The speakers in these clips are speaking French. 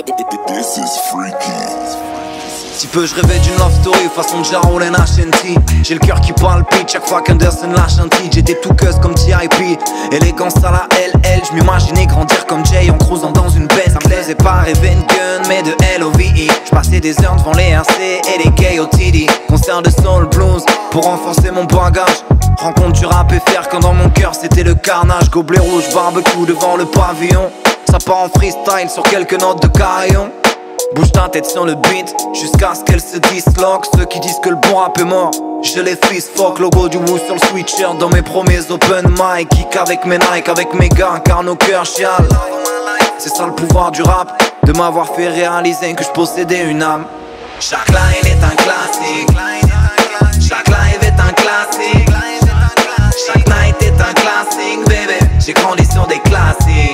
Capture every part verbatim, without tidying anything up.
This is freaky. Si peu je rêvais d'une love story façon Ja Rule and Ashanti. J'ai le cœur qui palpite chaque fois qu'Anderson lâche un titre. J'étais tout cuz comme T I P, élégance à la L L. J'm'imaginais grandir comme Jay en cruisant dans une Bentley. Ça me faisait pas rêver une gun mais de L O V E. J'passais des heures devant les R C et les K O T D. Concert de soul blues pour renforcer mon bagage. Rencontre du rap et faire quand dans mon cœur c'était le carnage. Gobelet rouge, barbecue devant le pavillon. Ça part en freestyle sur quelques notes de carillon. Bouge ta tête sur le beat jusqu'à ce qu'elle se disloque. Ceux qui disent que le bon rap est mort, je les fist fuck. Logo du Woo sur le sweatshirt dans mes premiers open mic. Kick avec mes Nike, avec mes gars car nos cœurs chialent. C'est ça le pouvoir du rap, de m'avoir fait réaliser que je possédais une âme. Chaque line est un classique. Chaque live est un classique. Chaque night est un classique, baby. J'ai grandi sur des classiques.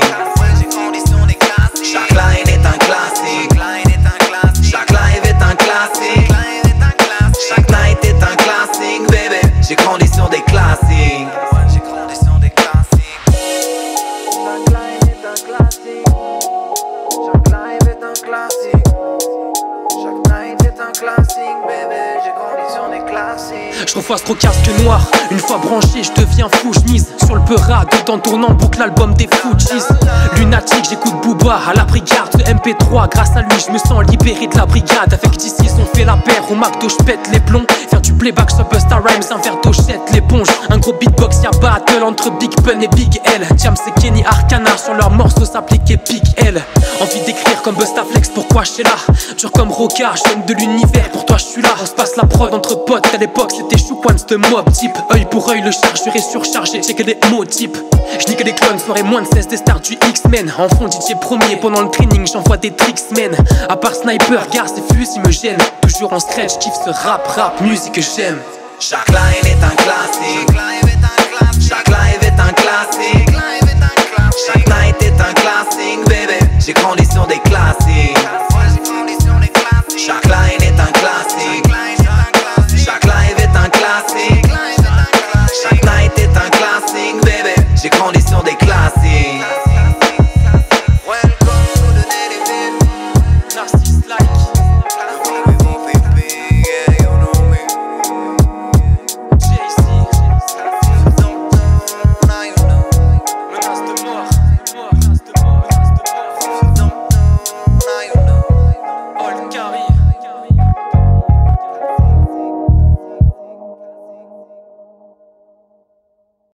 Chaque line est un classique. Chaque live est un classique. Chaque night est un classique, baby. J'ai grandi sur des classiques. J'ai grandi sur des classiques. Chaque line est un classique. Chaque live est un classique. Chaque night est un classique, baby. J'ai grandi sur des classiques. Je refasse trop casque noir. Une fois branché, je deviens fou. Je mise sur le peura, dedans tournant boucle l'album des Fujis. Lunatique, j'écoute Booba à la brigade de M P trois. Grâce à lui, je me sens libéré de la brigade. Avec D six, on fait la paire. Au McDo, je pète les plombs. Faire du playback sur Busta Rhymes, un verre d'eau, jette l'éponge. Un gros beatbox, y'a battle entre Big Pun et Big L. Jam, c'est Kenny Arcana. Sur leur morceau s'applique Epic L. Envie d'écrire comme Busta Flex, pourquoi je suis là? Dur comme Roca, jeune de l'univers, pour toi je suis là. On se passe la prod entre potes, à l'époque c'était Chouk One, ce mob type. Œil pour œil, le chargeur est surchargé, j'ai que des mots type. J'nique les clones, soirée moins de seize des stars du X-Men. En fond D J premier, pendant le training j'envoie des tricks men. À part sniper, gare ces fusils me gênent. Toujours en stretch, kiffe ce rap, rap, musique que j'aime. Chaque line est un classique.